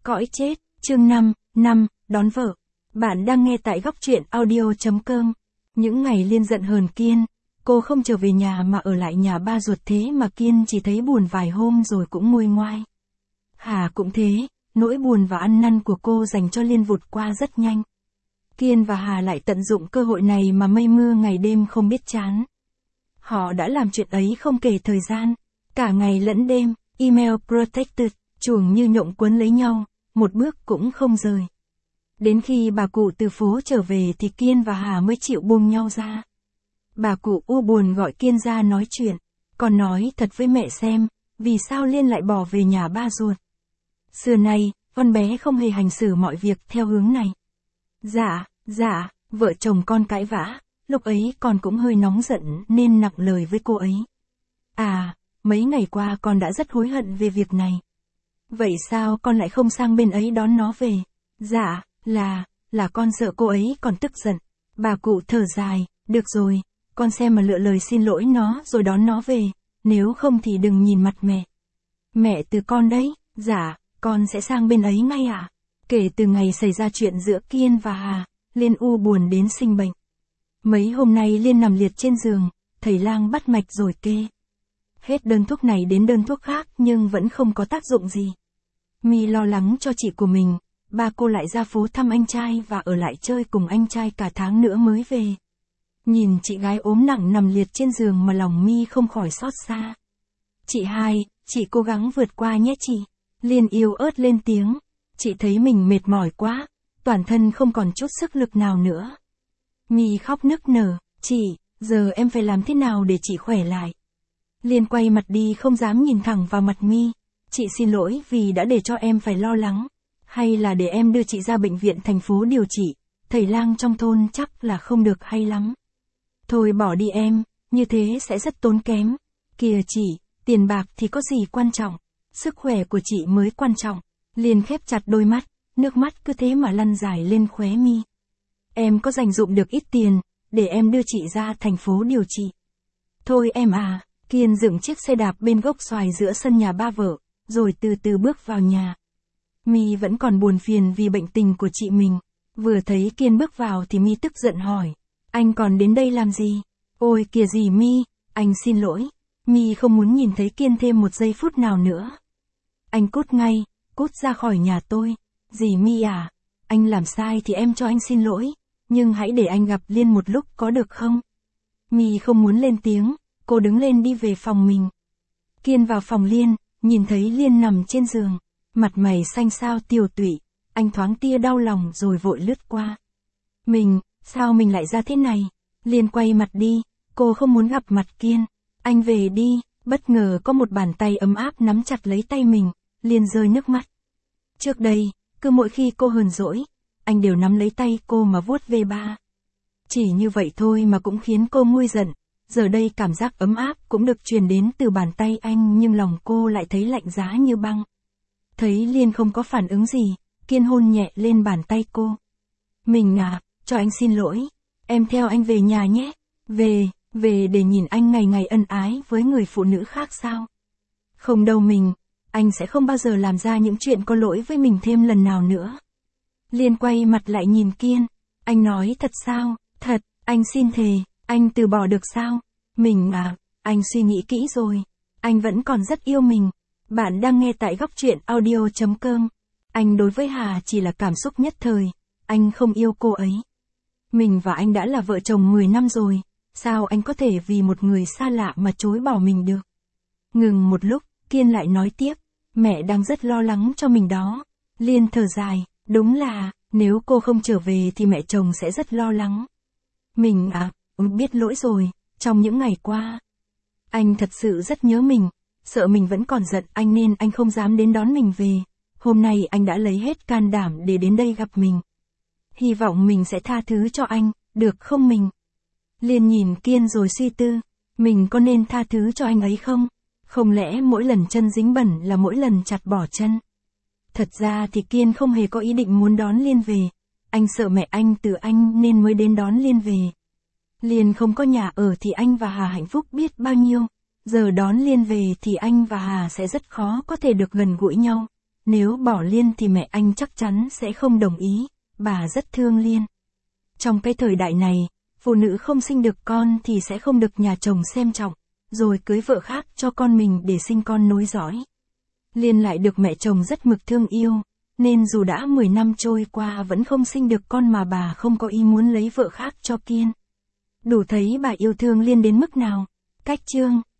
Cõi chết, chương 5, đón vợ. Bạn đang nghe tại góc truyện audio.com. Những ngày Liên giận hờn Kiên, cô không trở về nhà mà ở lại nhà ba ruột, thế mà Kiên chỉ thấy buồn vài hôm rồi cũng nguôi ngoai. Hà cũng thế, nỗi buồn và ăn năn của cô dành cho Liên vụt qua rất nhanh. Kiên và Hà lại tận dụng cơ hội này mà mây mưa ngày đêm không biết chán. Họ đã làm chuyện ấy không kể thời gian, cả ngày lẫn đêm, email protected, chuồng như nhộng quấn lấy nhau, một bước cũng không rời. Đến khi bà cụ từ phố trở về thì Kiên và Hà mới chịu buông nhau ra. Bà cụ u buồn gọi Kiên ra nói chuyện, còn nói thật với mẹ xem, vì sao Liên lại bỏ về nhà ba ruột. Xưa nay, con bé không hề hành xử mọi việc theo hướng này. Dạ, vợ chồng con cãi vã, lúc ấy con cũng hơi nóng giận nên nặng lời với cô ấy. À, mấy ngày qua con đã rất hối hận về việc này. Vậy sao con lại không sang bên ấy đón nó về? Dạ, là con sợ cô ấy còn tức giận. Bà cụ thở dài, được rồi, con xem mà lựa lời xin lỗi nó rồi đón nó về, nếu không thì đừng nhìn mặt mẹ. Mẹ từ con đấy, dạ, con sẽ sang bên ấy ngay ạ. Kể từ ngày xảy ra chuyện giữa Kiên và Hà, Liên u buồn đến sinh bệnh. Mấy hôm nay Liên nằm liệt trên giường, thầy lang bắt mạch rồi kê. Hết đơn thuốc này đến đơn thuốc khác nhưng vẫn không có tác dụng gì. My lo lắng cho chị của mình, ba cô lại ra phố thăm anh trai và ở lại chơi cùng anh trai cả tháng nữa mới về. Nhìn chị gái ốm nặng nằm liệt trên giường mà lòng My không khỏi xót xa. Chị hai, chị cố gắng vượt qua nhé chị. Liên yếu ớt lên tiếng. Chị thấy mình mệt mỏi quá, toàn thân không còn chút sức lực nào nữa. My khóc nức nở, chị, giờ em phải làm thế nào để chị khỏe lại? Liên quay mặt đi không dám nhìn thẳng vào mặt My. Chị xin lỗi vì đã để cho em phải lo lắng. Hay là để em đưa chị ra bệnh viện thành phố điều trị, thầy lang trong thôn chắc là không được hay lắm. Thôi bỏ đi em, như thế sẽ rất tốn kém. Kìa chị, tiền bạc thì có gì quan trọng, sức khỏe của chị mới quan trọng. Liên khép chặt đôi mắt, nước mắt cứ thế mà lăn dài lên khóe mi. Em có dành dụm được ít tiền, để em đưa chị ra thành phố điều trị. Thôi em à, Kiên dựng chiếc xe đạp bên gốc xoài giữa sân nhà ba vợ, rồi từ từ bước vào nhà. My vẫn còn buồn phiền vì bệnh tình của chị mình. Vừa thấy Kiên bước vào thì My tức giận hỏi, anh còn đến đây làm gì? Ôi kìa dì My, anh xin lỗi. My không muốn nhìn thấy Kiên thêm một giây phút nào nữa. Anh cút ngay, cút ra khỏi nhà tôi. Dì My à, anh làm sai thì em cho anh xin lỗi, nhưng hãy để anh gặp Liên một lúc có được không? My không muốn lên tiếng, cô đứng lên đi về phòng mình. Kiên vào phòng Liên, nhìn thấy Liên nằm trên giường, mặt mày xanh xao tiều tụy, anh thoáng tia đau lòng rồi vội lướt qua. Sao mình lại ra thế này? Liên quay mặt đi, cô không muốn gặp mặt Kiên. Anh về đi, bất ngờ có một bàn tay ấm áp nắm chặt lấy tay mình, Liên rơi nước mắt. Trước đây, cứ mỗi khi cô hờn dỗi, anh đều nắm lấy tay cô mà vuốt ve ba. Chỉ như vậy thôi mà cũng khiến cô nguôi giận, giờ đây cảm giác ấm áp cũng được truyền đến từ bàn tay anh nhưng lòng cô lại thấy lạnh giá như băng. Thấy Liên không có phản ứng gì, Kiên hôn nhẹ lên bàn tay cô. Cho anh xin lỗi, em theo anh về nhà nhé. Về để nhìn anh ngày ngày ân ái với người phụ nữ khác sao? Không đâu anh sẽ không bao giờ làm ra những chuyện có lỗi với mình thêm lần nào nữa. Liên quay mặt lại nhìn Kiên, anh nói thật sao? Thật, anh xin thề, anh từ bỏ được sao? Anh suy nghĩ kỹ rồi, anh vẫn còn rất yêu mình. Bạn đang nghe tại góc truyện audio.com. Anh đối với Hà chỉ là cảm xúc nhất thời, anh không yêu cô ấy. Mình và anh đã là vợ chồng 10 năm rồi, sao anh có thể vì một người xa lạ mà chối bỏ mình được? Ngừng một lúc, Kiên lại nói tiếp, mẹ đang rất lo lắng cho mình đó. Liên thở dài, đúng là, nếu cô không trở về thì mẹ chồng sẽ rất lo lắng. Biết lỗi rồi, trong những ngày qua, anh thật sự rất nhớ mình, sợ mình vẫn còn giận anh nên anh không dám đến đón mình về. Hôm nay anh đã lấy hết can đảm để đến đây gặp mình. Hy vọng mình sẽ tha thứ cho anh, được không mình? Liên nhìn Kiên rồi suy tư, mình có nên tha thứ cho anh ấy không? Không lẽ mỗi lần chân dính bẩn là mỗi lần chặt bỏ chân? Thật ra thì Kiên không hề có ý định muốn đón Liên về. Anh sợ mẹ anh từ anh nên mới đến đón Liên về. Liên không có nhà ở thì anh và Hà hạnh phúc biết bao nhiêu. Giờ đón Liên về thì anh và Hà sẽ rất khó có thể được gần gũi nhau. Nếu bỏ Liên thì mẹ anh chắc chắn sẽ không đồng ý, bà rất thương Liên. Trong cái thời đại này, phụ nữ không sinh được con thì sẽ không được nhà chồng xem trọng, rồi cưới vợ khác cho con mình để sinh con nối dõi. Liên lại được mẹ chồng rất mực thương yêu, nên dù đã 10 năm trôi qua vẫn không sinh được con mà bà không có ý muốn lấy vợ khác cho Kiên. Đủ thấy bà yêu thương Liên đến mức nào. Cách chương